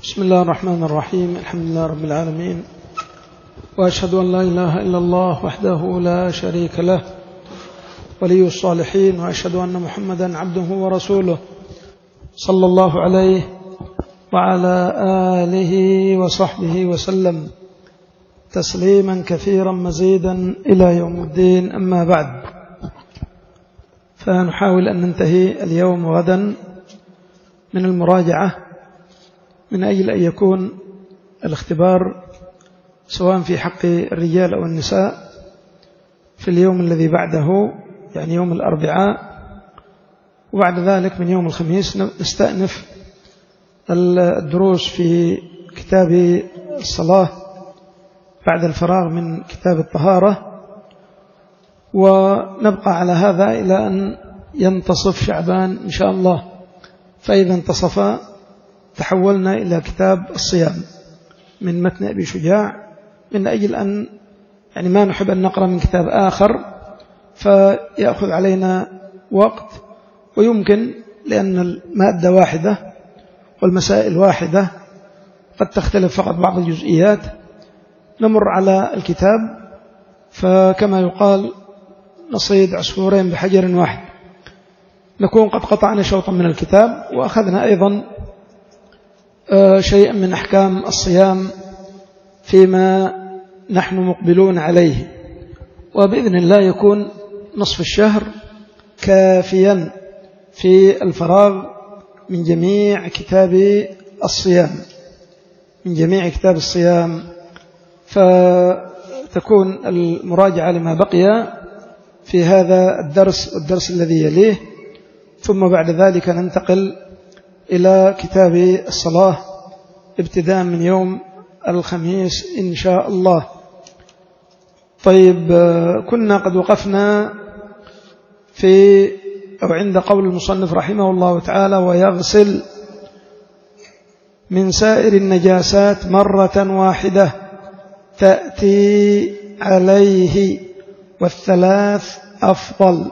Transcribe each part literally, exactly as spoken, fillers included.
بسم الله الرحمن الرحيم. الحمد لله رب العالمين، وأشهد أن لا إله إلا الله وحده لا شريك له ولي الصالحين، وأشهد أن محمدا عبده ورسوله صلى الله عليه وعلى آله وصحبه وسلم تسليما كثيرا مزيدا إلى يوم الدين. أما بعد، فنحاول أن ننتهي اليوم وغدا من المراجعة من أجل أن يكون الاختبار سواء في حق الرجال أو النساء في اليوم الذي بعده، يعني يوم الأربعاء، وبعد ذلك من يوم الخميس نستأنف الدروس في كتاب الصلاة بعد الفراغ من كتاب الطهارة، ونبقى على هذا إلى أن ينتصف شعبان إن شاء الله. فإذا انتصف تحولنا إلى كتاب الصيام من متن أبي شجاع، من أجل أن يعني ما نحب أن نقرأ من كتاب آخر فيأخذ علينا وقت، ويمكن لأن المادة واحدة والمسائل واحدة قد تختلف فقط بعض الجزئيات، نمر على الكتاب، فكما يقال نصيد عصفورين بحجر واحد، نكون قد قطعنا شوطا من الكتاب وأخذنا أيضا شيئا من أحكام الصيام فيما نحن مقبلون عليه، وبإذن الله يكون نصف الشهر كافيا في الفراغ من جميع كتاب الصيام من جميع كتاب الصيام فتكون المراجعة لما بقي في هذا الدرس والدرس الذي يليه، ثم بعد ذلك ننتقل إلى كتاب الصلاة ابتداء من يوم الخميس إن شاء الله. طيب، كنا قد وقفنا في أو عند قول المصنف رحمه الله تعالى: ويغسل من سائر النجاسات مرة واحدة تأتي عليه والثلاث أفضل.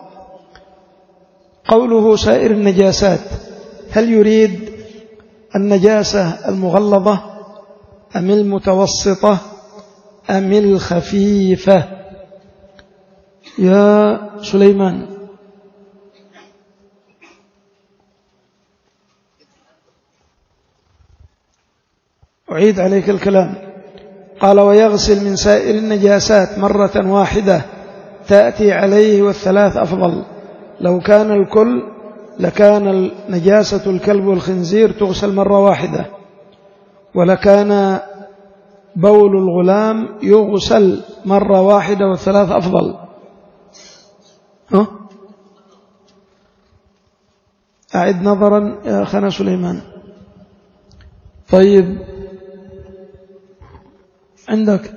قوله سائر النجاسات، هل يريد النجاسة المغلظة أم المتوسطة أم الخفيفة؟ يا سليمان، أعيد عليك الكلام. قال: ويغسل من سائر النجاسات مرة واحدة تأتي عليه والثلاث أفضل. لو كان الكل لكان نجاسة الكلب والخنزير تغسل مرة واحدة، ولكان بول الغلام يغسل مرة واحدة والثلاث أفضل. ها؟ أعد نظرا يا أخنا سليمان. طيب، عندك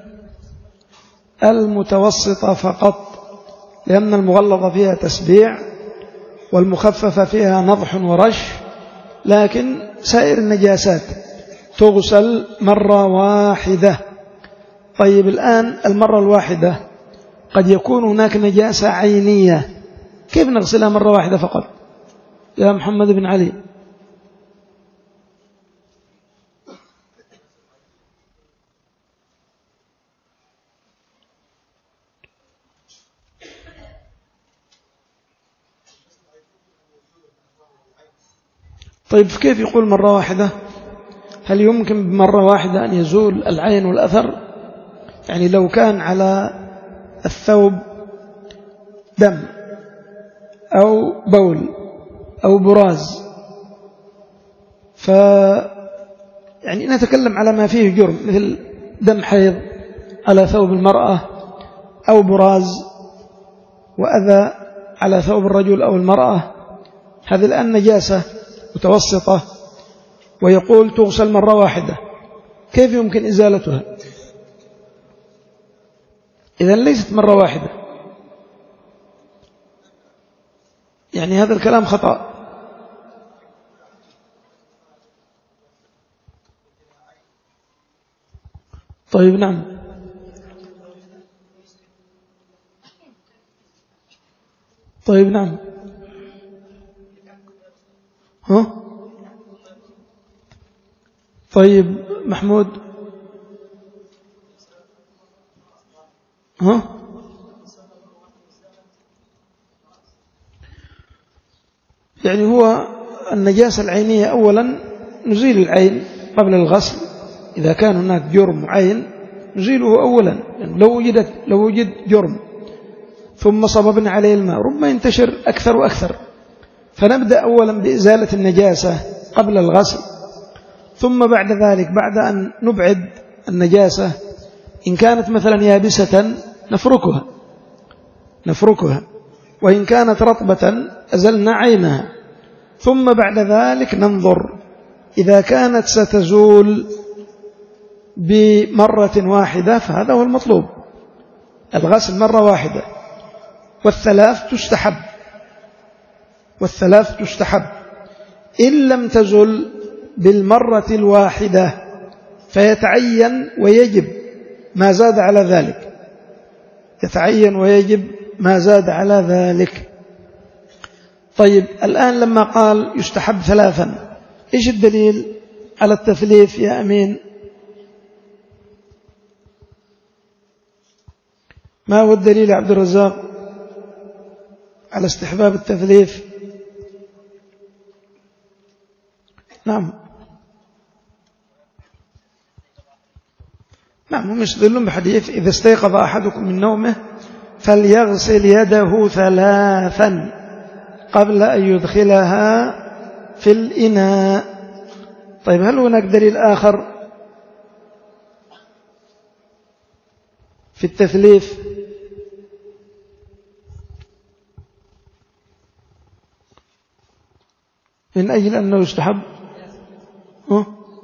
المتوسطة فقط، لأن المغلظة فيها تسبيع والمخففة فيها نضح ورش، لكن سائر النجاسات تغسل مرة واحدة. طيب، الآن المرة الواحدة قد يكون هناك نجاسة عينية، كيف نغسلها مرة واحدة فقط يا محمد بن علي؟ طيب، كيف يقول مرة واحدة؟ هل يمكن بمرة واحدة أن يزول العين والأثر؟ يعني لو كان على الثوب دم أو بول أو براز، ف يعني نتكلم على ما فيه جرم، مثل دم حيض على ثوب المرأة أو براز وأذى على ثوب الرجل أو المرأة، هذه الآن نجاسة متوسطة، ويقول تغسل مرة واحدة، كيف يمكن إزالتها؟ إذن ليست مرة واحدة، يعني هذا الكلام خطأ. طيب، نعم. طيب، نعم. ها؟ طيب محمود. ها يعني هو النجاسة العينية أولا نزيل العين قبل الغسل، إذا كان هناك جرم عين نزيله أولا، يعني لو وجدت لو وجد جرم ثم صببنا عليه الماء ربما ينتشر أكثر وأكثر، فنبدأ أولا بإزالة النجاسة قبل الغسل، ثم بعد ذلك بعد أن نبعد النجاسة إن كانت مثلا يابسة نفركها نفركها وإن كانت رطبة أزلنا عينها، ثم بعد ذلك ننظر إذا كانت ستزول بمرة واحدة فهذا هو المطلوب، الغسل مرة واحدة، والثلاث تستحب والثلاث تستحب إن لم تزل بالمرة الواحدة فيتعين ويجب ما زاد على ذلك، يتعين ويجب ما زاد على ذلك. طيب الآن لما قال يستحب ثلاثا، إيش الدليل على التثليث يا أمين؟ ما هو الدليل يا عبد الرزاق على استحباب التثليث؟ نعم نعم هم يستدلون بحديث إذا استيقظ أحدكم من نومه فليغسل يده ثلاثا قبل أن يدخلها في الإناء. طيب هل هناك دليل آخر في التثليث؟ من أجل أنه يستحب أه؟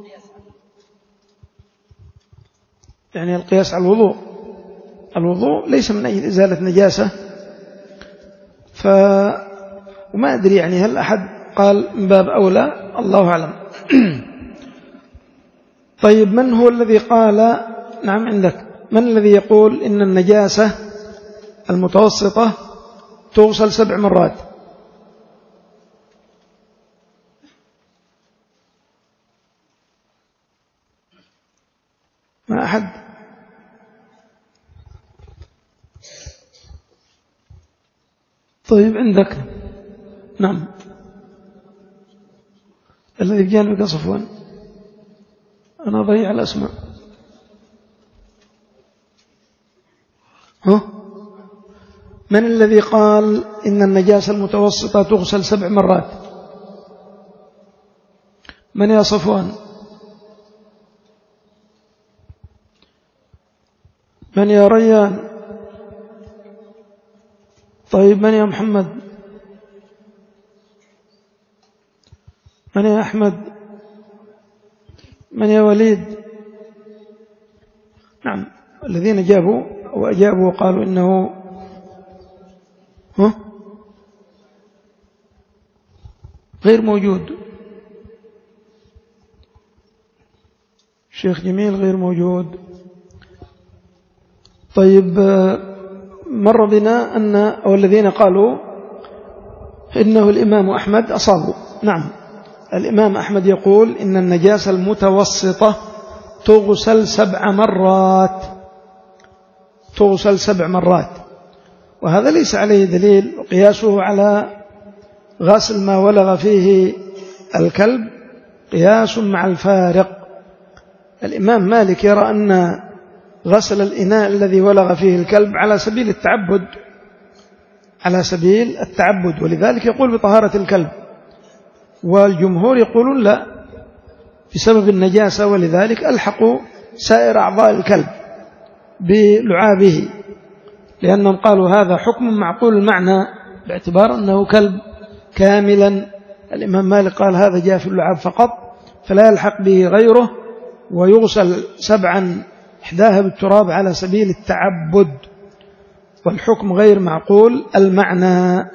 يعني القياس على الوضوء، الوضوء ليس من أجل إزالة نجاسة، ف وما أدري يعني هل أحد قال من باب أولى، الله أعلم. طيب من هو الذي قال، نعم عندك، من الذي يقول إن النجاسة المتوسطة تغسل سبع مرات؟ ما أحد؟ طيب عندك، نعم الذي بجانبك صفوان، أنا ضيع الأسماء. ها؟ من الذي قال إن النجاسة المتوسطة تغسل سبع مرات؟ من يا صفوان؟ من يا ريان؟ طيب من يا محمد؟ من يا أحمد؟ من يا وليد؟ نعم الذين جابوا وأجابوا وقالوا إنه ها غير موجود. شيخ جميل غير موجود. طيب مر بنا أن أو الذين قالوا إنه الإمام أحمد أصابوا. نعم الإمام أحمد يقول إن النجاسة المتوسطة تغسل سبع مرات تغسل سبع مرات وهذا ليس عليه دليل، وقياسه على غسل ما ولغ فيه الكلب قياس مع الفارق. الإمام مالك يرى أن غسل الإناء الذي ولغ فيه الكلب على سبيل التعبد على سبيل التعبد ولذلك يقول بطهارة الكلب، والجمهور يقولون لا بسبب النجاسة، ولذلك ألحقوا سائر أعضاء الكلب بلعابه، لأنهم قالوا هذا حكم معقول المعنى باعتبار أنه كلب كاملا. الإمام مالك قال هذا جاء في اللعاب فقط فلا يلحق به غيره، ويغسل سبعا إحداها بالتراب على سبيل التعبد، والحكم غير معقول المعنى.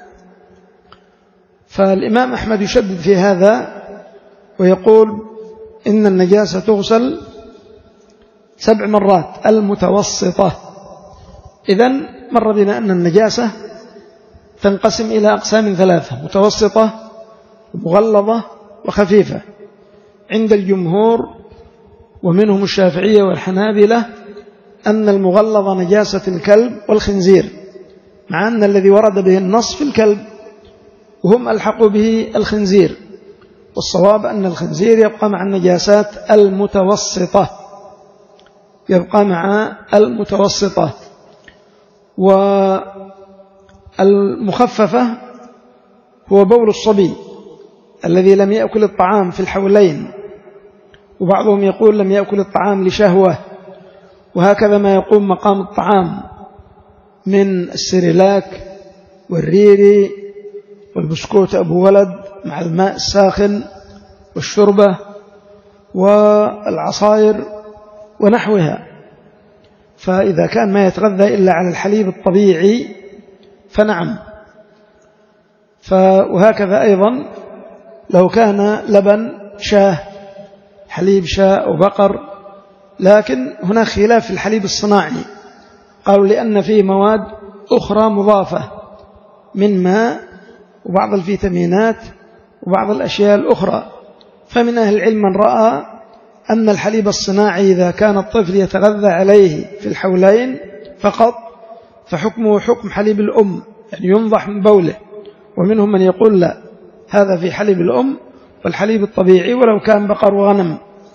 فالإمام أحمد يشدد في هذا ويقول إن النجاسة تغسل سبع مرات المتوسطة. إذن مر بنا أن النجاسة تنقسم إلى أقسام ثلاثة: متوسطة ومغلظة وخفيفة. عند الجمهور ومنهم الشافعية والحنابلة أن المغلظ نجاسة الكلب والخنزير، مع أن الذي ورد به النص في الكلب، وهم ألحقوا به الخنزير، والصواب أن الخنزير يبقى مع النجاسات المتوسطة، يبقى مع المتوسطة. والمخففة هو بول الصبي الذي لم يأكل الطعام في الحولين، وبعضهم يقول لم يأكل الطعام لشهوة، وهكذا ما يقوم مقام الطعام من السريلاك والريري والبسكوت أبو ولد مع الماء الساخن والشربة والعصائر ونحوها. فإذا كان ما يتغذى إلا على الحليب الطبيعي فنعم. وهكذا أيضا لو كان لبن شاه، حليب شاة أو بقر، لكن هناك خلاف في الحليب الصناعي، قالوا لأن فيه مواد أخرى مضافة من ماء وبعض الفيتامينات وبعض الأشياء الأخرى. فمن أهل العلم من رأى أن الحليب الصناعي إذا كان الطفل يتغذى عليه في الحولين فقط فحكمه حكم حليب الأم، يعني ينضح من بوله. ومنهم من يقول لا، هذا في حليب الأم والحليب الطبيعي ولو كان بقر وغنم.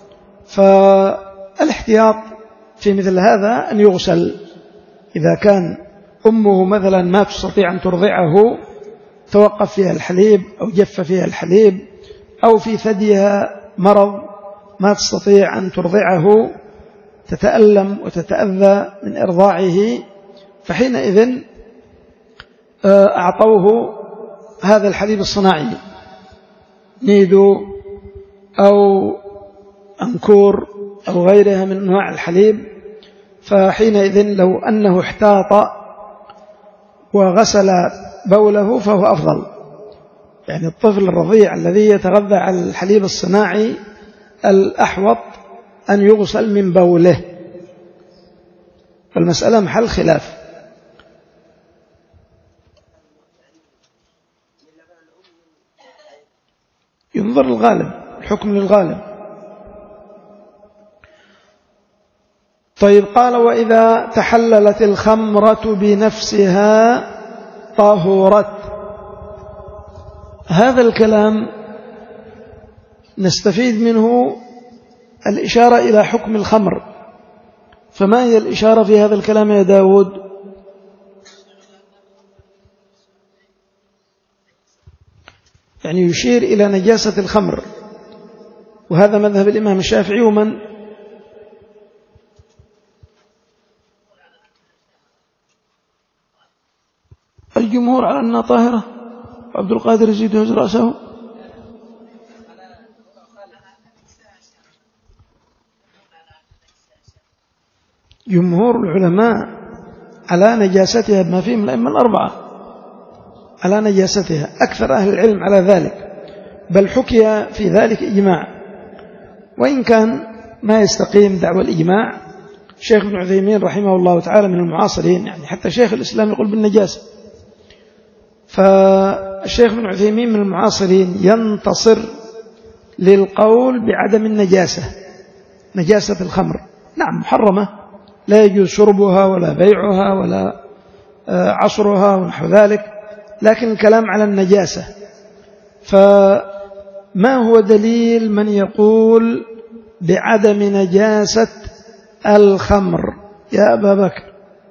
فالاحتياط في مثل هذا أن يغسل إذا كان أمه مثلا ما تستطيع أن ترضعه، توقف فيها الحليب أو جف فيها الحليب، أو في ثديها مرض ما تستطيع أن ترضعه، تتألم وتتأذى من إرضاعه، فحينئذ أعطوه هذا الحليب الصناعي، نيدو أو أنكور أو غيرها من أنواع الحليب. فحينئذ لو أنه احتاط وغسل بوله فهو أفضل. يعني الطفل الرضيع الذي يتغذى على الحليب الصناعي الأحوط أن يغسل من بوله. فالمسألة محل خلاف. ينظر الغالب، الحكم للغالب. طيب، قال وإذا تحللت الخمرة بنفسها طهرت. هذا الكلام نستفيد منه الإشارة إلى حكم الخمر. فما هي الإشارة في هذا الكلام يا داود؟ يعني يشير إلى نجاسة الخمر، وهذا مذهب الإمام الشافعي ومن الجمهور على أنها طاهرة. عبد القادر يزيد يهز رأسه. جمهور العلماء على نجاستها بما فيهم الأئمة الأربعة على نجاستها، أكثر أهل العلم على ذلك، بل حكي في ذلك إجماع، وإن كان ما يستقيم دعوى الإجماع. الشيخ ابن عثيمين رحمه الله تعالى من المعاصرين، يعني حتى شيخ الإسلام يقول بالنجاسة. فالشيخ ابن عثيمين من المعاصرين ينتصر للقول بعدم النجاسة، نجاسة الخمر. نعم محرمة، لا يجوز شربها ولا بيعها ولا عصرها ونحو ذلك، لكن الكلام على النجاسة. فما هو دليل من يقول بعدم نجاسة الخمر يا أبا بكر؟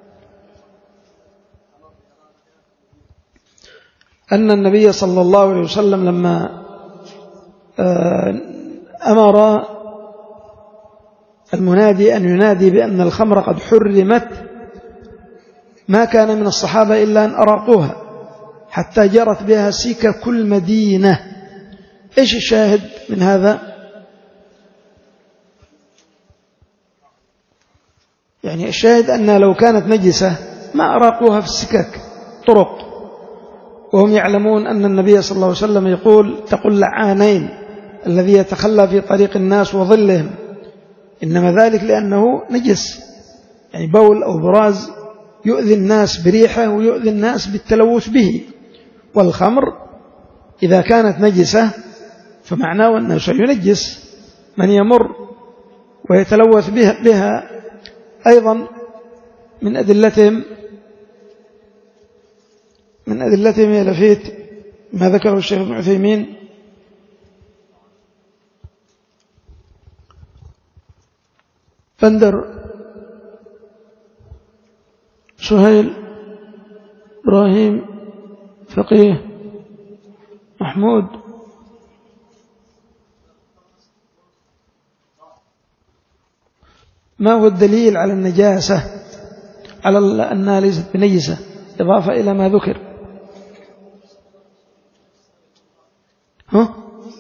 أن النبي صلى الله عليه وسلم لما أمر المنادي أن ينادي بأن الخمر قد حرمت، ما كان من الصحابة إلا أن أراقوها حتى جرت بها سكك المدينة. إيش الشاهد من هذا؟ يعني الشاهد أن لو كانت نجسة ما أراقوها في السكك طرق، وهم يعلمون أن النبي صلى الله عليه وسلم يقول تقول لعانين الذي يتخلى في طريق الناس وظلهم، إنما ذلك لأنه نجس، يعني بول أو براز يؤذي الناس بريحه ويؤذي الناس بالتلوث به. والخمر إذا كانت نجسة فمعناه أنه سينجس من يمر ويتلوث بها, بها أيضا من أدلتهم من أدلتهم يا لفيت ما ذكره الشيخ ابن عثيمين بندر سهيل إبراهيم فقيه محمود ما هو الدليل على النجاسة على أنها ليست بنجسة إضافة إلى ما ذكر؟ ها؟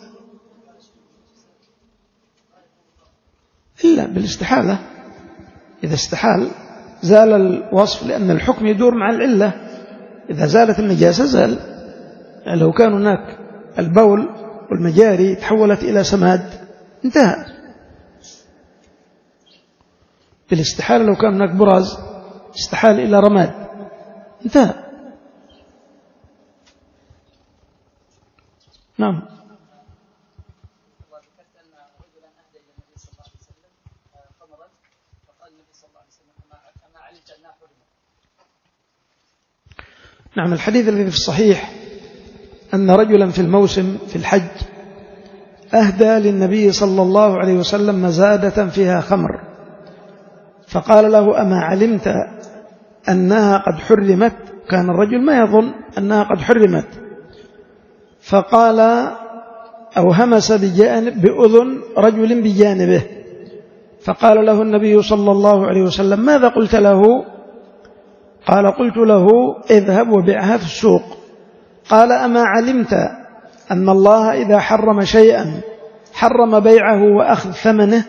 إلا بالاستحالة. إذا استحال زال الوصف، لأن الحكم يدور مع العلة. إذا زالت النجاسة زال. يعني لو كان هناك البول والمجاري تحولت إلى سماد انتهى. بالاستحالة لو كان هناك براز استحال إلى رماد انتهى. نعم. نعم، الحديث الذي في الصحيح أن رجلا في الموسم في الحج أهدى للنبي صلى الله عليه وسلم مزادة فيها خمر، فقال له: أما علمت أنها قد حرمت؟ كان الرجل ما يظن أنها قد حرمت، فقال أو همس بجانب بأذن رجل بجانبه، فقال له النبي صلى الله عليه وسلم: ماذا قلت له؟ قال: قلت له: اذهب وبيعها في السوق. قال: أما علمت أن الله إذا حرم شيئا حرم بيعه وأخذ ثمنه؟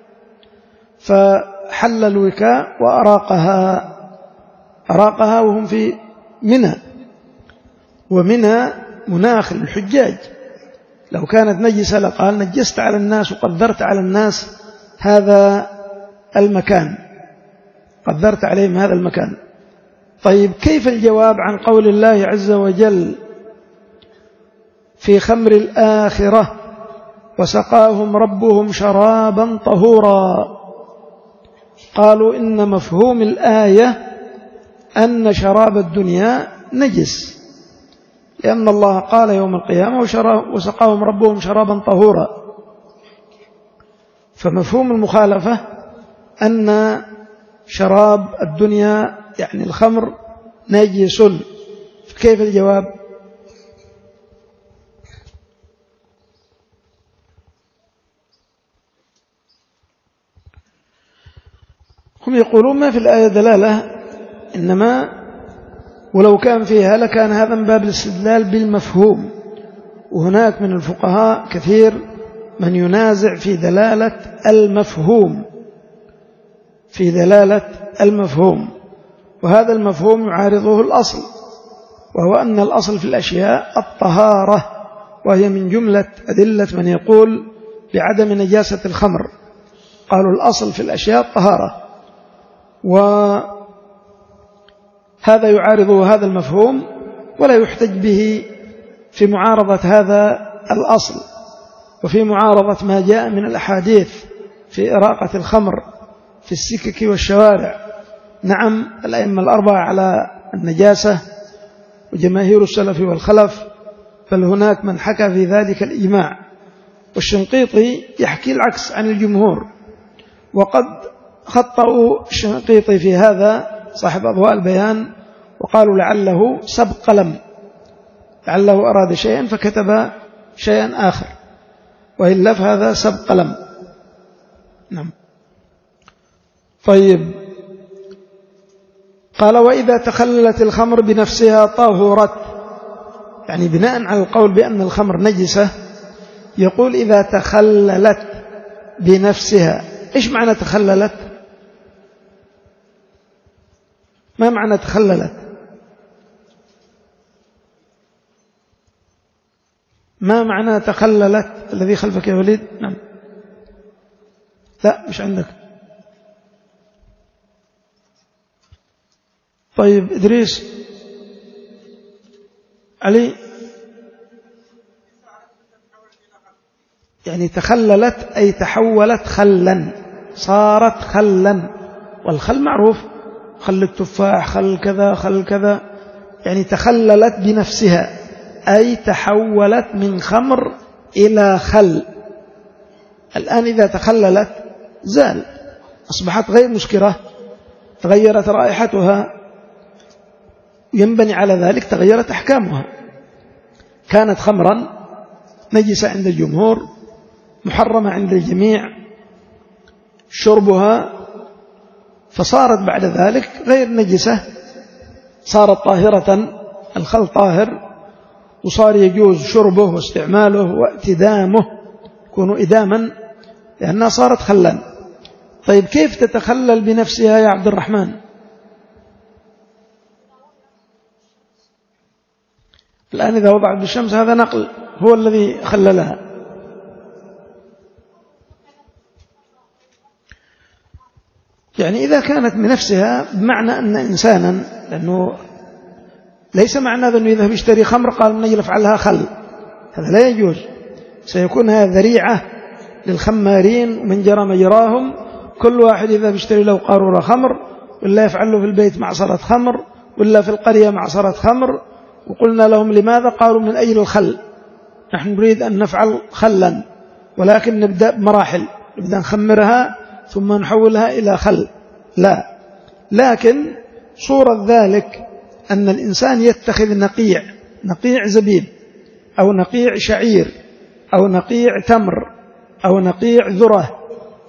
فحل الوكاء وأراقها أراقها وهم في منى، ومنى مناخ الحجاج. لو كانت نجسة لقال: نجست على الناس وقدرت على الناس هذا المكان، قدرت عليهم هذا المكان. طيب، كيف الجواب عن قول الله عز وجل في خمر الآخرة: وسقاهم ربهم شرابا طهورا؟ قالوا إن مفهوم الآية أن شراب الدنيا نجس، لأن الله قال يوم القيامة: وسقاهم ربهم شرابا طهورا. فمفهوم المخالفة أن شراب الدنيا يعني الخمر نجس. كيف الجواب؟ هم يقولون ما في الآية دلالة، إنما ولو كان فيها لكان هذا من باب الاستدلال بالمفهوم. وهناك من الفقهاء كثير من ينازع في دلالة المفهوم في دلالة المفهوم وهذا المفهوم يعارضه الأصل، وهو أن الأصل في الأشياء الطهارة، وهي من جملة أدلة من يقول بعدم نجاسة الخمر. قالوا الأصل في الأشياء الطهارة، وهذا يعارضه هذا المفهوم ولا يحتج به في معارضة هذا الأصل، وفي معارضة ما جاء من الأحاديث في إراقة الخمر في السكك والشوارع. نعم، الأئمة الأربعة على النجاسة وجماهير السلف والخلف، بل هناك من حكى في ذلك الإجماع، والشنقيطي يحكي العكس عن الجمهور. وقد خطأوا الشنقيطي في هذا صاحب أضواء البيان وقالوا لعله سبق قلم، لعله أراد شيئا فكتب شيئا آخر، وإلا فهذا سبق قلم. نعم. طيب، قال: وإذا تخللت الخمر بنفسها طهرت، يعني بناء على القول بأن الخمر نجسة يقول إذا تخللت بنفسها. إيش معنى تخللت؟ ما معنى تخللت؟ ما معنى تخللت؟ الذي خلفك يا وليد. نعم. لا، مش عندك. طيب، إدريس، علي. يعني تخللت أي تحولت خلا، صارت خلا، والخل معروف، خل التفاح، خل كذا خل كذا، يعني تخللت بنفسها، أي تحولت من خمر إلى خل. الآن إذا تخللت زال، أصبحت غير مسكرة، تغيرت رائحتها، ينبني على ذلك تغيرت أحكامها. كانت خمرا نجسة عند الجمهور، محرمة عند الجميع شربها، فصارت بعد ذلك غير نجسة، صارت طاهرة، الخل طاهر، وصار يجوز شربه واستعماله واتدامه، يكون إداما لأنها صارت خلا. طيب كيف تتخلل بنفسها يا عبد الرحمن؟ الآن إذا وضعت بالشمس هذا نقل هو الذي خللها. يعني إذا كانت من نفسها بمعنى أن إنسانا، لأنه ليس معنى أنه يذهب يشتري خمر قال من يجل فعلها خل، هذا لا يجوز، سيكون هذا ذريعة للخمارين ومن جرى مجراهم، كل واحد إذا بيشتري له قارورة خمر، ولا يفعل له في البيت معصرة خمر، ولا في القرية معصرة خمر. وقلنا لهم لماذا؟ قالوا من أجل الخل، نحن نريد أن نفعل خلا، ولكن نبدأ بمراحل، نبدأ نخمرها ثم نحولها إلى خل، لا. لكن صورة ذلك أن الإنسان يتخذ نقيع، نقيع زبيب أو نقيع شعير أو نقيع تمر أو نقيع ذرة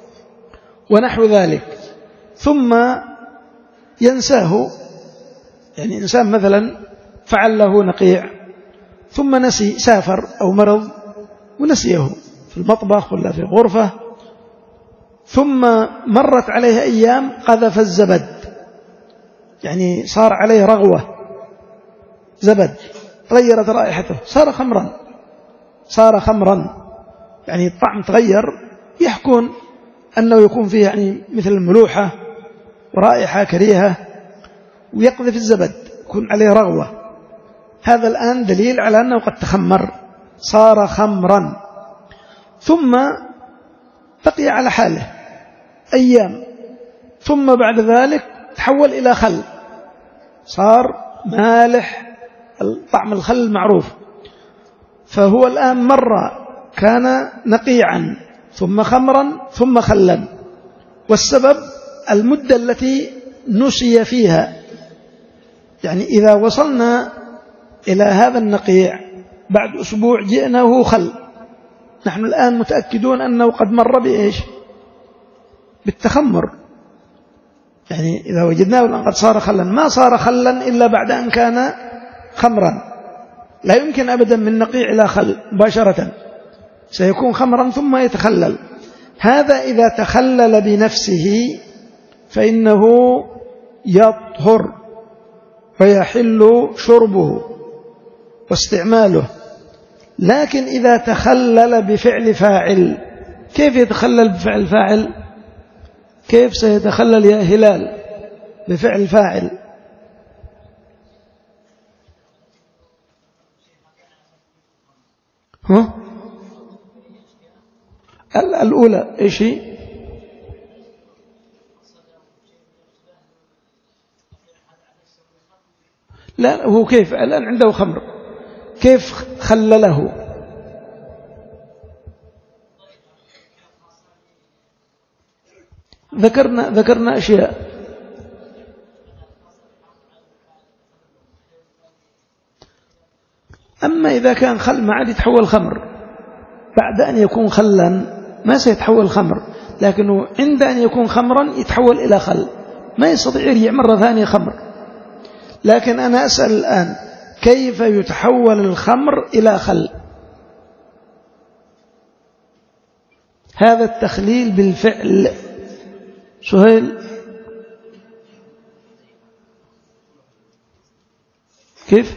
ونحو ذلك، ثم ينساه. يعني إنسان مثلا فعل له نقيع ثم نسي، سافر أو مرض ونسيه في المطبخ ولا في الغرفة، ثم مرت عليه أيام قذف الزبد، يعني صار عليه رغوة زبد، غيرت رائحته، صار خمرا، صار خمرا، يعني الطعم تغير، يحكون أنه يكون فيه يعني مثل الملوحة ورائحة كريهة، ويقذف الزبد يكون عليه رغوة. هذا الآن دليل على أنه قد تخمر، صار خمرا، ثم بقي على حاله أيام، ثم بعد ذلك تحول إلى خل، صار مالح، طعم الخل معروف. فهو الآن مرة كان نقيعا ثم خمرا ثم خلا، والسبب المدة التي نسي فيها. يعني إذا وصلنا إلى هذا النقيع بعد أسبوع جئناه خل، نحن الآن متأكدون أنه قد مر بإيش؟ بالتخمر. يعني إذا وجدناه الآن قد صار خلا، ما صار خلا إلا بعد أن كان خمرا، لا يمكن أبدا من نقيع إلى خل مباشرة، سيكون خمرا ثم يتخلل. هذا إذا تخلل بنفسه فإنه يطهر ويحل شربه واستعماله. لكن إذا تخلل بفعل فاعل، كيف يتخلل بفعل فاعل؟ كيف سيتخلل يا هلال بفعل فاعل؟ ها؟ الأولى إيش هي؟ لا، هو كيف الآن عنده خمر، كيف خلله؟ ذكرنا ذكرنا أشياء. أما إذا كان خل ما عاد يتحول خمر، بعد أن يكون خلا ما سيتحول خمر، لكنه عند أن يكون خمرا يتحول إلى خل، ما يستطيع يرجع مرة ثانية خمر. لكن أنا أسأل الآن كيف يتحول الخمر إلى خل؟ هذا التخليل بالفعل. سهيل كيف؟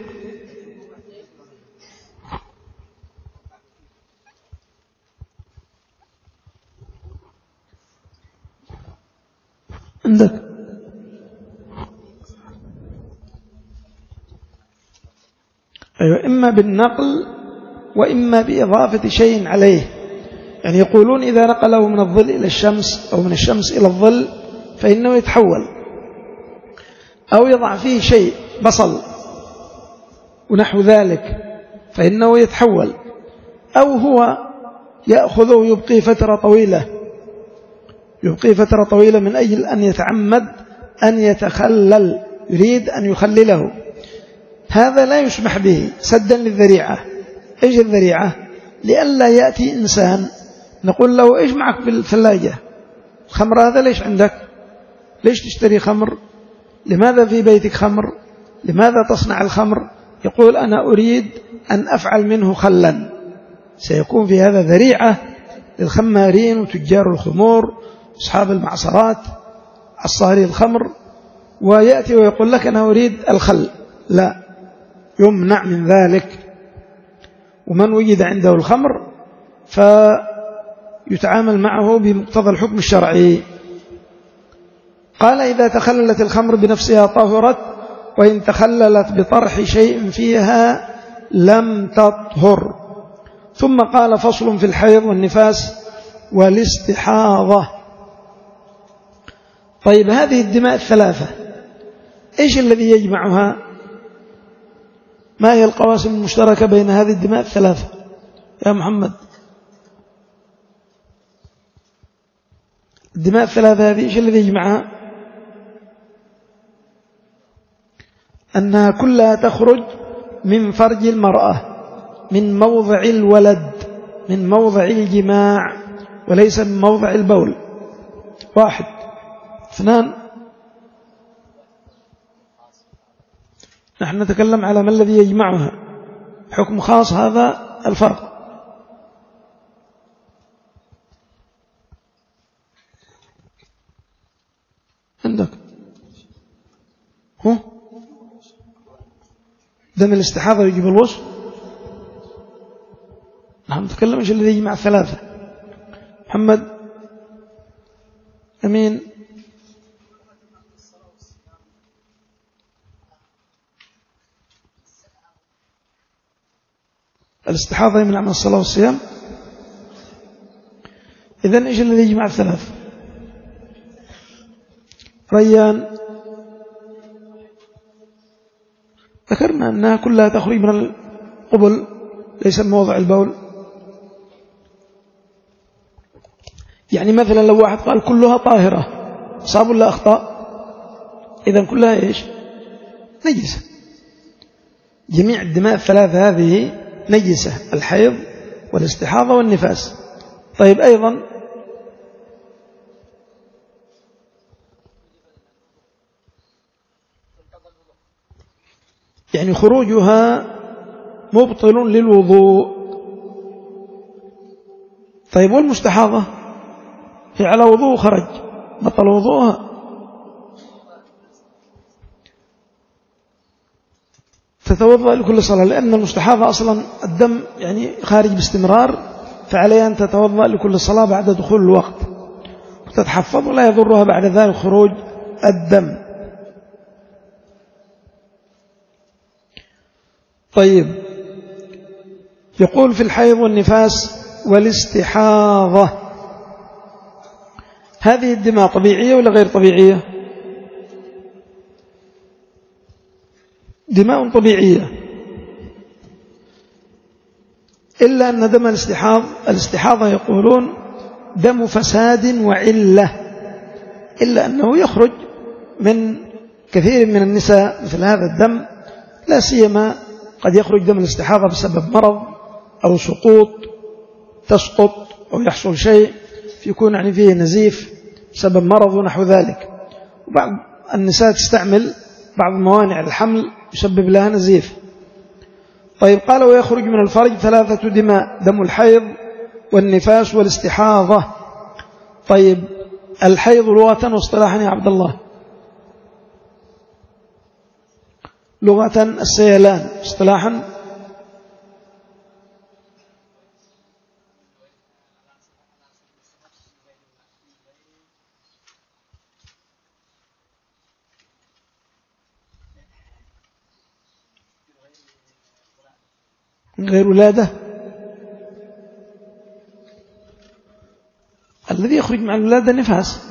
عندك أيوة، إما بالنقل وإما بإضافة شيء عليه. يعني يقولون إذا نقله من الظل إلى الشمس أو من الشمس إلى الظل فإنه يتحول، أو يضع فيه شيء بصل ونحو ذلك فإنه يتحول، أو هو يأخذه يبقي فترة طويلة يبقي فترة طويلة من أجل أن يتعمد أن يتخلل، يريد أن يخلله، هذا لا يسمح به سدا للذريعة. إيش الذريعة؟ لئلا يأتي إنسان نقول له إيش معك بالثلاجة؟ خمر هذا ليش عندك؟ ليش تشتري خمر؟ لماذا في بيتك خمر؟ لماذا تصنع الخمر؟ يقول أنا أريد أن أفعل منه خلا، سيكون في هذا ذريعة للخمارين وتجار الخمور أصحاب المعصرات عصاري الخمر، ويأتي ويقول لك أنا أريد الخل، لا، يمنع من ذلك. ومن وجد عنده الخمر فيتعامل معه بمقتضى الحكم الشرعي. قال إذا تخللت الخمر بنفسها طهرت، وإن تخللت بطرح شيء فيها لم تطهر. ثم قال فصل في الحيض والنفاس والاستحاضة. طيب هذه الدماء الثلاثة إيش الذي يجمعها؟ ما هي القواسم المشتركة بين هذه الدماء الثلاثة يا محمد؟ الدماء الثلاثة هذه إيش الذي يجمعها؟ أنها كلها تخرج من فرج المرأة، من موضع الولد، من موضع الجماع، وليس من موضع البول. واحد. اثنان، نحن نتكلم على ما الذي يجمعها، حكم خاص، هذا الفرق. عندك هو دم الاستحاضة يجيب الوصف. نحن نتكلم ايش الذي يجمع الثلاثة. محمد أمين، الاستحاضة يمنع من الصلاة والصيام. إذن إيش الذي يجمع الثلاث؟ ريان، ذكرنا أنها كلها تخرج من القبل، ليس من موضع البول. يعني مثلا لو واحد قال كلها طاهرة، صاب ولا أخطأ؟ إذن كلها إيش؟ نجسة. جميع الدماء الثلاثة هذه نجسة، الحيض والاستحاضة والنفاس. طيب أيضا يعني خروجها مبطل للوضوء. طيب والمستحاضة هي على وضوء خرج، بطل وضوءها. تتوضأ لكل صلاة، لأن المستحاضة أصلا الدم يعني خارج باستمرار، فعليها أن تتوضأ لكل صلاة بعد دخول الوقت، وتتحفظ ولا يضرها بعد ذلك خروج الدم. طيب يقول في الحيض والنفاس والاستحاضة، هذه الدماء طبيعية ولا غير طبيعية؟ دماء طبيعية، إلا أن دم الاستحاض الاستحاضة يقولون دم فساد وعلة، إلا أنه يخرج من كثير من النساء مثل هذا الدم، لا سيما قد يخرج دم الاستحاضة بسبب مرض أو سقوط، تسقط أو يحصل شيء يكون يعني فيه نزيف بسبب مرض ونحو ذلك. وبعض النساء تستعمل بعض موانع الحمل يسبب لها نزيف. طيب قال ويخرج من الفرج ثلاثة دماء، دم الحيض والنفاس والاستحاضة. طيب الحيض لغة واصطلاحا يا عبد الله؟ لغة السيلان، اصطلاحا غير ولادة. يخرج مع الولادة نفاس.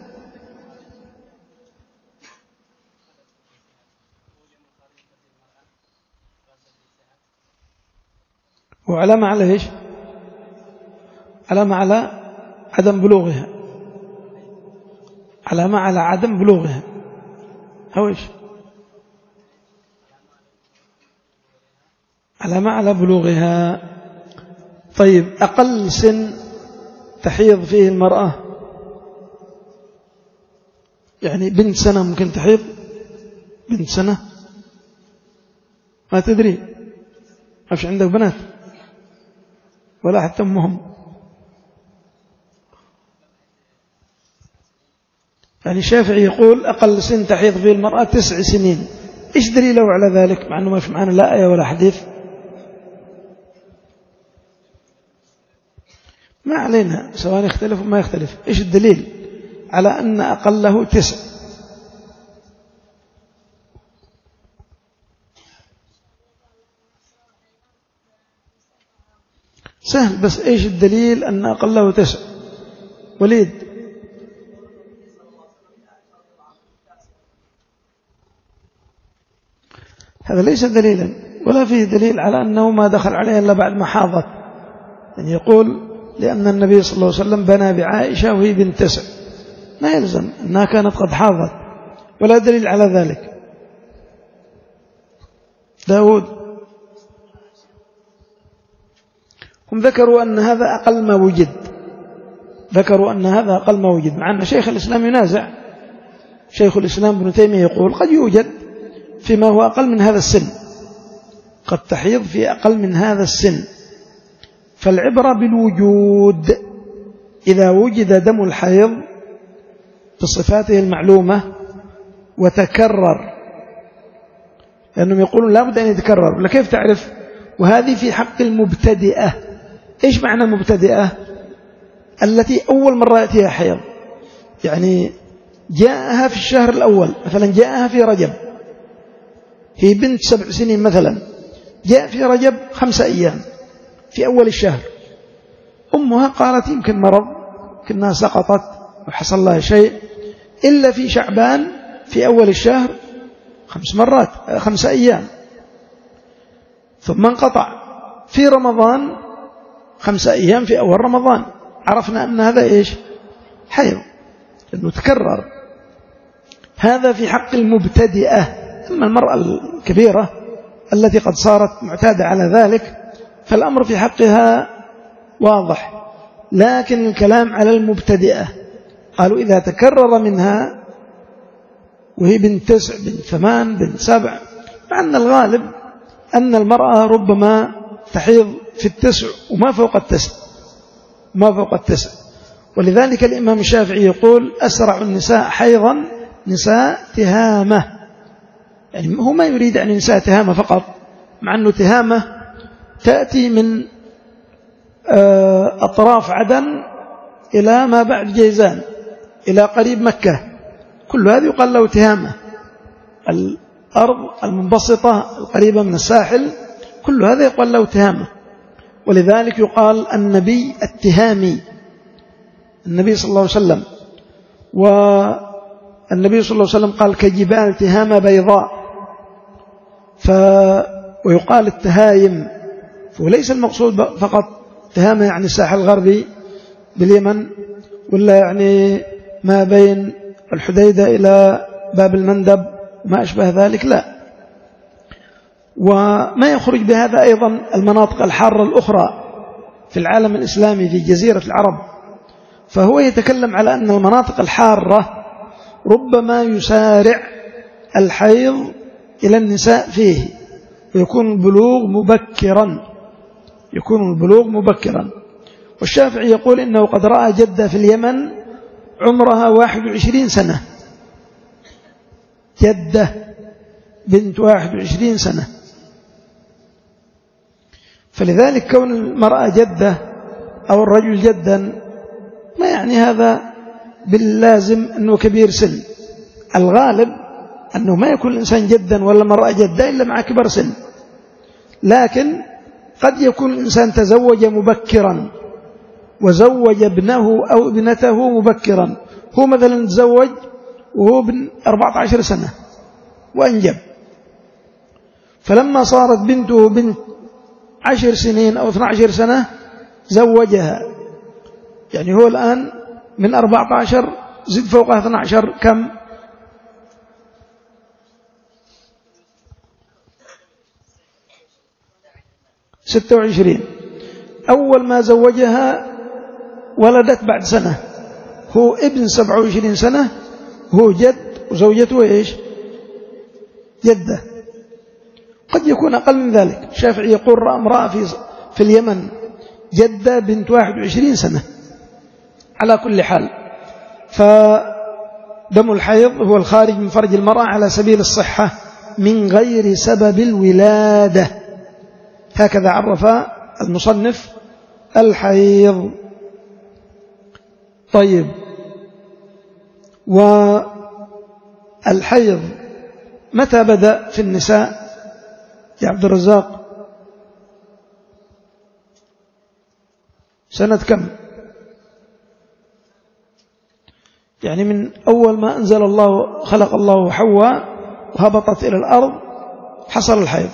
وعلامة على إيش؟ علامة على عدم بلوغها، علامة على عدم بلوغها أو إيش؟ علامة على بلوغها. طيب أقل سن تحيض فيه المرأة، يعني بنت سنة ممكن تحيض؟ بنت سنة ما تدري، ما فيش عندك بنات ولا حتى أمهم؟ يعني الشافعي يقول أقل سن تحيض فيه المرأة تسع سنين. إيش دليله على ذلك مع أنه ما في معنا لا آية ولا حديث؟ ما علينا سواء يختلف وما يختلف. إيش الدليل على أن أقله تسع؟ سهل، بس إيش الدليل أن أقله تسع؟ وليد. هذا ليس دليلا، ولا فيه دليل على أنه ما دخل عليه إلا بعد ما حاضت. يعني يقول لأن النبي صلى الله عليه وسلم بنى بعائشة وهي بنت تسع، ما يلزم أنها كانت قد حاضت، ولا دليل على ذلك. داود. هم ذكروا أن هذا أقل ما وجد، ذكروا أن هذا أقل ما وجد، مع أن شيخ الإسلام ينازع. شيخ الإسلام ابن تيمية يقول قد يوجد فيما هو أقل من هذا السن، قد تحيض في أقل من هذا السن. فالعبرة بالوجود، إذا وجد دم الحيض بصفاته المعلومة وتكرر، لأنهم يقولون لا بد أن يتكرر، ولا كيف تعرف؟ وهذه في حق المبتدئة. إيش معنى مبتدئة؟ التي أول مرة يأتيها حيض، يعني جاءها في الشهر الأول مثلا، جاءها في رجب، هي بنت سبع سنين مثلا، جاء في رجب خمسة أيام في أول الشهر، أمها قالت يمكن مرض، يمكنها سقطت وحصل لها شيء، إلا في شعبان في أول الشهر خمس مرات خمسة أيام، ثم انقطع في رمضان خمسة أيام في أول رمضان، عرفنا أن هذا إيش؟ حيض، لأنه تكرر. هذا في حق المبتدئة. أما المرأة الكبيرة التي قد صارت معتادة على ذلك فالأمر في حقها واضح، لكن الكلام على المبتدئة. قالوا إذا تكرر منها وهي بنت تسع بنت ثمان بنت سبع، مع أن الغالب أن المرأة ربما تحيض في التسع وما فوق التسع، ما فوق التسع. ولذلك الإمام الشافعي يقول أسرع النساء حيضا نساء تهامة، يعني هو ما يريد أن نساء تهامة فقط، مع أنه تهامة تأتي من أطراف عدن إلى ما بعد جيزان إلى قريب مكة، كل هذا يقال له تهامة. الأرض المنبسطة القريبة من الساحل كل هذا يقال له تهامة. ولذلك يقال النبي التهامي، النبي صلى الله عليه وسلم، والنبي صلى الله عليه وسلم قال كجبال تهامة بيضاء. ف ويقال التهايم، وليس المقصود فقط تهامة يعني الساحل الغربي باليمن، ولا يعني ما بين الحديدة إلى باب المندب ما أشبه ذلك، لا. وما يخرج بهذا أيضا المناطق الحارة الأخرى في العالم الإسلامي في جزيرة العرب. فهو يتكلم على أن المناطق الحارة ربما يسارع الحيض إلى النساء فيه، ويكون البلوغ مبكرا، يكون البلوغ مبكرا. والشافعي يقول إنه قد رأى جدة في اليمن عمرها واحد وعشرين سنة، جدة بنت واحد وعشرين سنة. فلذلك كون المرأة جدة أو الرجل جدا ما يعني هذا باللازم أنه كبير سن. الغالب أنه ما يكون الإنسان جدا ولا مرأة جدة إلا مع كبر سن، لكن قد يكون الإنسان تزوج مبكرا وزوج ابنه أو ابنته مبكرا، هو مثلا تزوج وهو ابن أربعة عشر سنة وأنجب، فلما صارت بنته بنت عشر سنين أو اثنى عشر سنة زوجها، يعني هو الآن من أربعة عشر زد فوقها اثنى عشر كم؟ ستة وعشرين. أول ما زوجها ولدت بعد سنة، هو ابن سبعة وعشرين سنة، هو جد، وزوجته إيش؟ جدة. قد يكون أقل من ذلك. الشافعي يقول رأى امرأة في في اليمن جدة بنت واحد وعشرين سنة. على كل حال، فدم الحيض هو الخارج من فرج المرأة على سبيل الصحة من غير سبب الولادة، هكذا عرف المصنف الحيض. طيب، والحيض متى بدأ في النساء يا عبد الرزاق؟ سنة كم؟ يعني من أول ما أنزل الله خلق الله حواء وهبطت إلى الأرض حصل الحيض.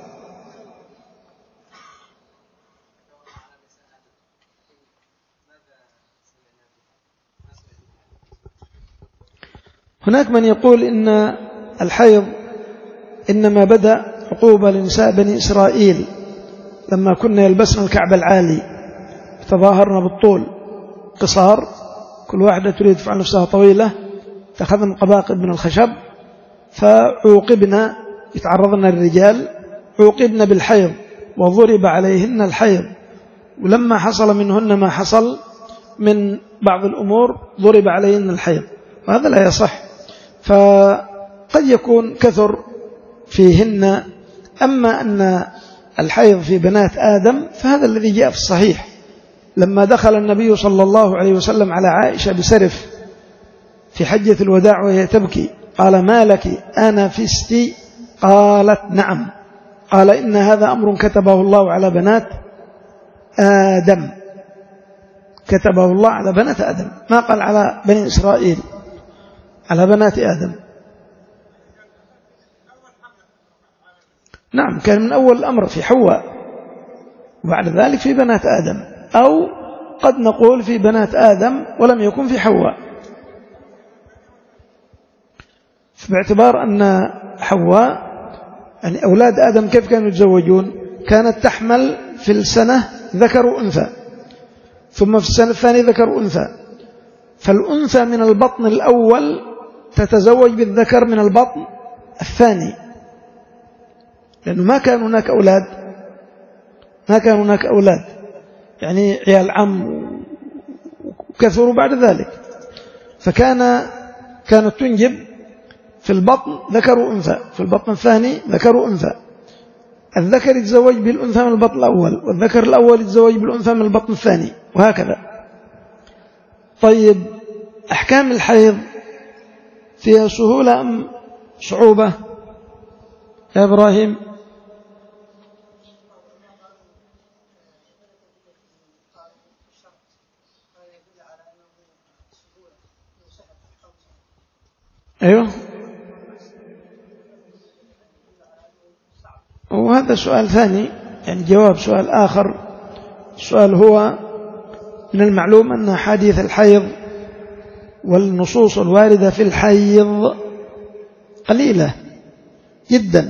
هناك من يقول إن الحيض إنما بدأ عقوبة لنساء بني إسرائيل لما كنا يلبسن الكعب العالي، تظاهرنا بالطول قصار، كل واحدة تريد تفعل نفسها طويلة، تأخذن قباقب من الخشب، فعوقبنا يتعرضن للرجال، عوقبنا بالحيض وضرب عليهن الحيض، ولما حصل منهن ما حصل من بعض الأمور ضرب عليهن الحيض، وهذا لا يصح. فقد يكون كثر فيهن. أما أن الحيض في بنات آدم فهذا الذي جاء في الصحيح، لما دخل النبي صلى الله عليه وسلم على عائشة بسرف في حجة الوداع وهي تبكي، قال: ما لك أنفستي؟ قالت: نعم. قال: إن هذا أمر كتبه الله على بنات آدم، كتبه الله على بنات آدم، ما قال على بني إسرائيل، على بنات آدم. نعم، كان من أول الأمر في حواء، وبعد ذلك في بنات آدم، أو قد نقول في بنات آدم ولم يكن في حواء، باعتبار أن حواء يعني أولاد آدم كيف كانوا يتزوجون؟ كانت تحمل في السنة ذكر وأنثى، ثم في السنة الثانية ذكر وأنثى، فالأنثى من البطن الأول تتزوج بالذكر من البطن الثاني، لأنه ما كان هناك أولاد، ما كان هناك أولاد يعني عيال عم وكثروا بعد ذلك، فكان كانت تنجب في البطن ذكر وأنثى، في البطن الثاني ذكر وأنثى، الذكر يتزوج بالأنثى من البطن الأول، والذكر الأول يتزوج بالأنثى من البطن الثاني، وهكذا. طيب، أحكام الحيض فيها سهولة أم صعوبة يا إبراهيم؟ أيوه، وهذا سؤال ثاني، يعني جواب سؤال آخر. السؤال هو: من المعلوم أن أحاديث الحيض والنصوص الواردة في الحيض قليلة جدا،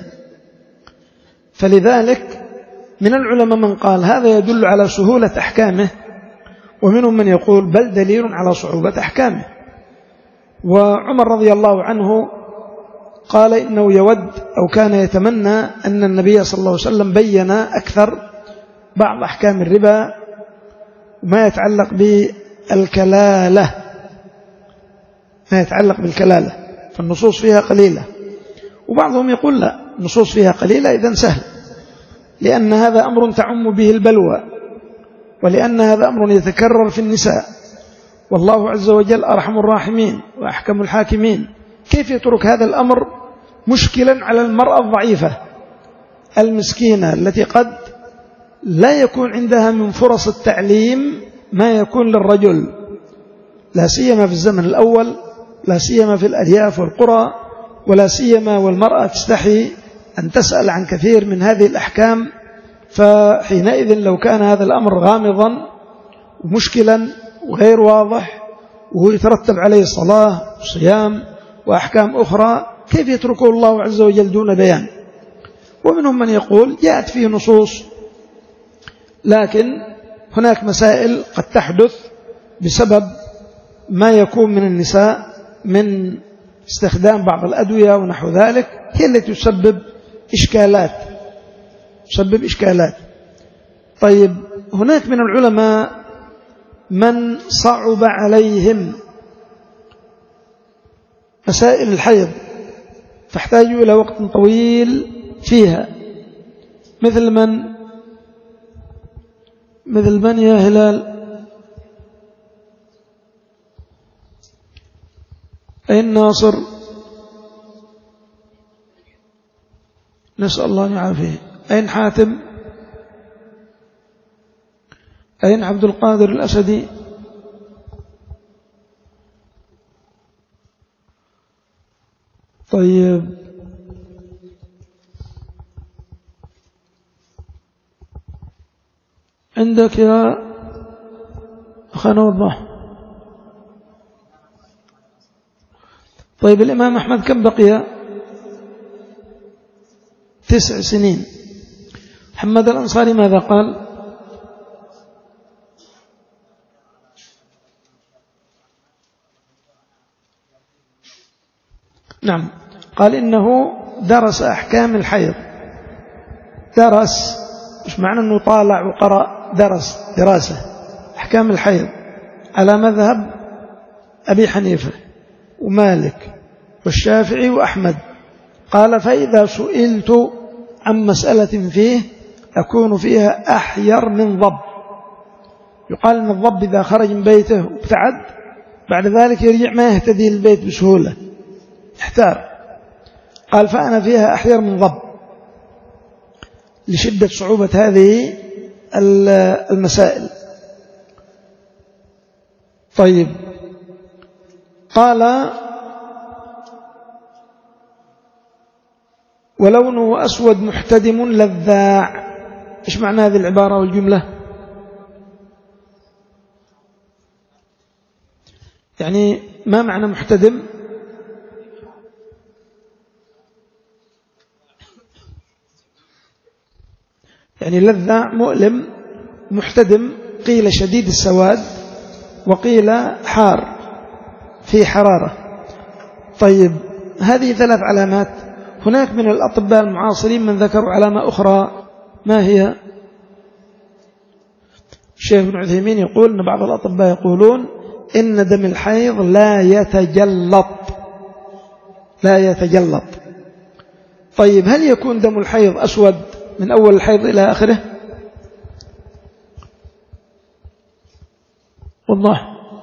فلذلك من العلماء من قال هذا يدل على سهولة أحكامه، ومنهم من يقول بل دليل على صعوبة أحكامه. وعمر رضي الله عنه قال إنه يود أو كان يتمنى أن النبي صلى الله عليه وسلم بين أكثر بعض أحكام الربا وما يتعلق بالكلالة، ما يتعلق بالكلالة، فالنصوص فيها قليلة. وبعضهم يقول لا، النصوص فيها قليلة إذن سهل، لأن هذا أمر تعم به البلوى، ولأن هذا أمر يتكرر في النساء، والله عز وجل أرحم الراحمين وأحكم الحاكمين، كيف يترك هذا الأمر مشكلا على المرأة الضعيفة المسكينة التي قد لا يكون عندها من فرص التعليم ما يكون للرجل لا سيما في الزمن الأول، لا سيما في الأرياف والقرى، ولا سيما والمرأة تستحي أن تسأل عن كثير من هذه الأحكام. فحينئذ لو كان هذا الأمر غامضا ومشكلا وغير واضح ويترتب عليه صلاة وصيام وأحكام أخرى، كيف يتركه الله عز وجل دون بيان؟ ومنهم من يقول جاءت فيه نصوص، لكن هناك مسائل قد تحدث بسبب ما يكون من النساء من استخدام بعض الأدوية ونحو ذلك، هي التي تسبب إشكالات تسبب إشكالات. طيب هناك من العلماء من صعب عليهم مسائل الحيض فاحتاجوا إلى وقت طويل فيها، مثل من مثل من يا هلال؟ أين ناصر؟ نسأل الله أن يعافيه. أين حاتم؟ أين عبد القادر الأسدي؟ طيب عندك يا أخانا وضح. طيب الإمام أحمد كم بقي؟ تسع سنين. محمد الأنصاري ماذا قال؟ نعم، قال إنه درس أحكام الحيض. درس، مش معنى أنه طالع وقرأ، درس دراسة أحكام الحيض على مذهب أبي حنيفة ومالك والشافعي وأحمد. قال فإذا سئلت عن مسألة فيه أكون فيها أحير من ضب. يقال أن الضب إذا خرج من بيته وابتعد بعد ذلك يرجع ما يهتدي للبيت بسهولة، احتار. قال فأنا فيها أحير من ضب لشدة صعوبة هذه المسائل. طيب قال ولونه أسود محتدم لذاع. إيش معنى هذه العبارة والجملة؟ يعني ما معنى محتدم؟ يعني لذاع مؤلم، محتدم قيل شديد السواد وقيل حار في حرارة. طيب هذه ثلاث علامات. هناك من الأطباء المعاصرين من ذكروا علامة أخرى، ما هي؟ الشيخ ابن عثيمين يقول أن بعض الأطباء يقولون إن دم الحيض لا يتجلط لا يتجلط. طيب هل يكون دم الحيض أسود من أول الحيض إلى آخره؟ والله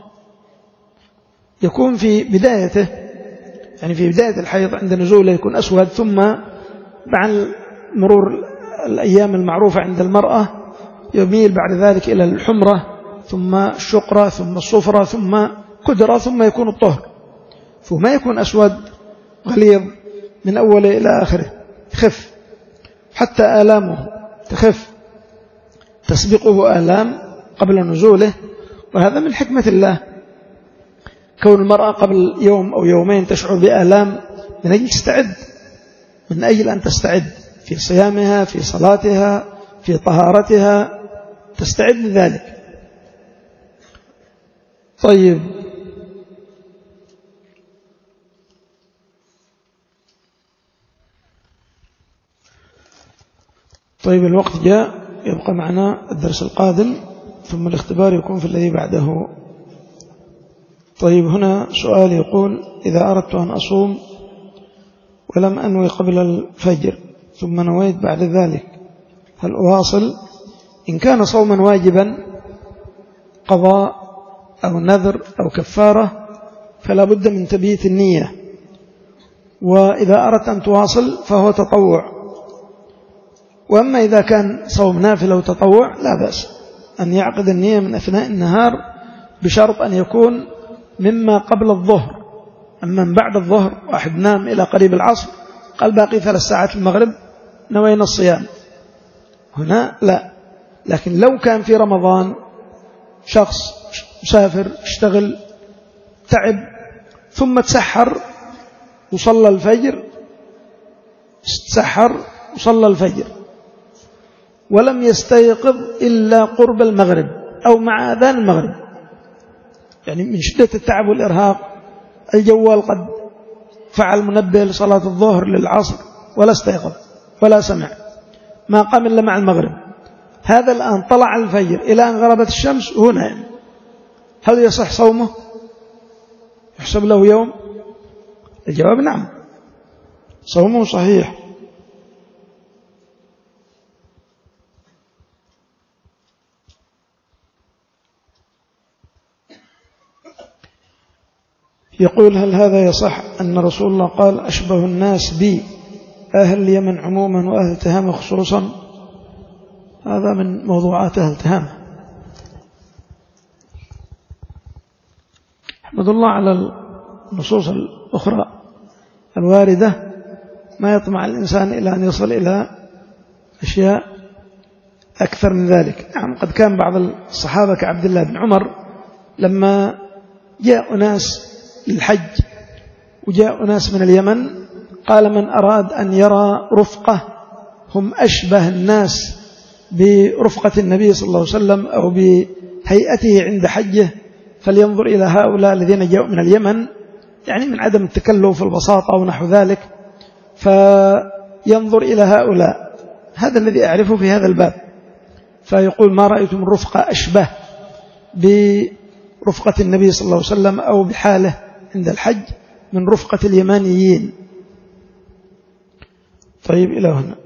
يكون في بدايته، يعني في بداية الحيض عند نزوله يكون أسود، ثم مع مرور الأيام المعروفة عند المرأة يميل بعد ذلك إلى الحمرة، ثم الشقرة، ثم الصفرة، ثم كدرة، ثم يكون الطهر. فما يكون أسود غليظ من أوله إلى آخره، يخف حتى آلامه تخف، تسبقه آلام قبل نزوله. وهذا من حكمة الله، كون المرأة قبل يوم أو يومين تشعر بآلام من أجل تستعد، من أجل أن تستعد في صيامها، في صلاتها، في طهارتها، تستعد لذلك. طيب طيب الوقت جاء، يبقى معنا الدرس القادم، ثم الاختبار يكون في الذي بعده. طيب هنا سؤال يقول: إذا أردت أن أصوم ولم أنوي قبل الفجر ثم نويت بعد ذلك، هل أواصل؟ إن كان صوما واجبا قضاء أو نذر أو كفارة فلا بد من تبييت النية، وإذا أردت أن تواصل فهو تطوع. وأما إذا كان صوم نافلة وتطوع لا بأس، أن يعقد النية من أثناء النهار بشرط أن يكون مما قبل الظهر. أما من بعد الظهر واحد نام إلى قريب العصر قال باقي ثلاث ساعات المغرب نوينا الصيام، هنا لا. لكن لو كان في رمضان شخص مسافر اشتغل تعب ثم تسحر وصلى الفجر، تسحر وصلى الفجر ولم يستيقظ إلا قرب المغرب أو مع أذان المغرب، يعني من شدة التعب والإرهاق الجوال قد فعل منبه لصلاة الظهر للعصر ولا استيقظ ولا سمع، ما قام إلا مع المغرب، هذا الآن طلع الفجر إلى أن غربت الشمس وهو نائم، هل يصح صومه؟ يحسب له يوم؟ الجواب نعم، صومه صحيح. يقول هل هذا يصح أن رسول الله قال أشبه الناس بي أهل اليمن عموما وأهل تهامة خصوصا؟ هذا من موضوعات أهل تهامة. أحمد الله على النصوص الأخرى الواردة، ما يطمع الإنسان إلى أن يصل إلى أشياء أكثر من ذلك. نعم قد كان بعض الصحابة كعبد الله بن عمر لما جاء ناس للحج وجاء ناس من اليمن قال من أراد أن يرى رفقة هم أشبه الناس برفقة النبي صلى الله عليه وسلم أو بهيئته عند حجه فلينظر إلى هؤلاء الذين جاءوا من اليمن، يعني من عدم التكلف والبساطة ونحو ذلك، فينظر إلى هؤلاء. هذا الذي أعرفه في هذا الباب. فيقول ما رأيت من رفقة أشبه برفقة النبي صلى الله عليه وسلم أو بحاله عند الحج من رفقة اليمانيين. طيب إلى هنا.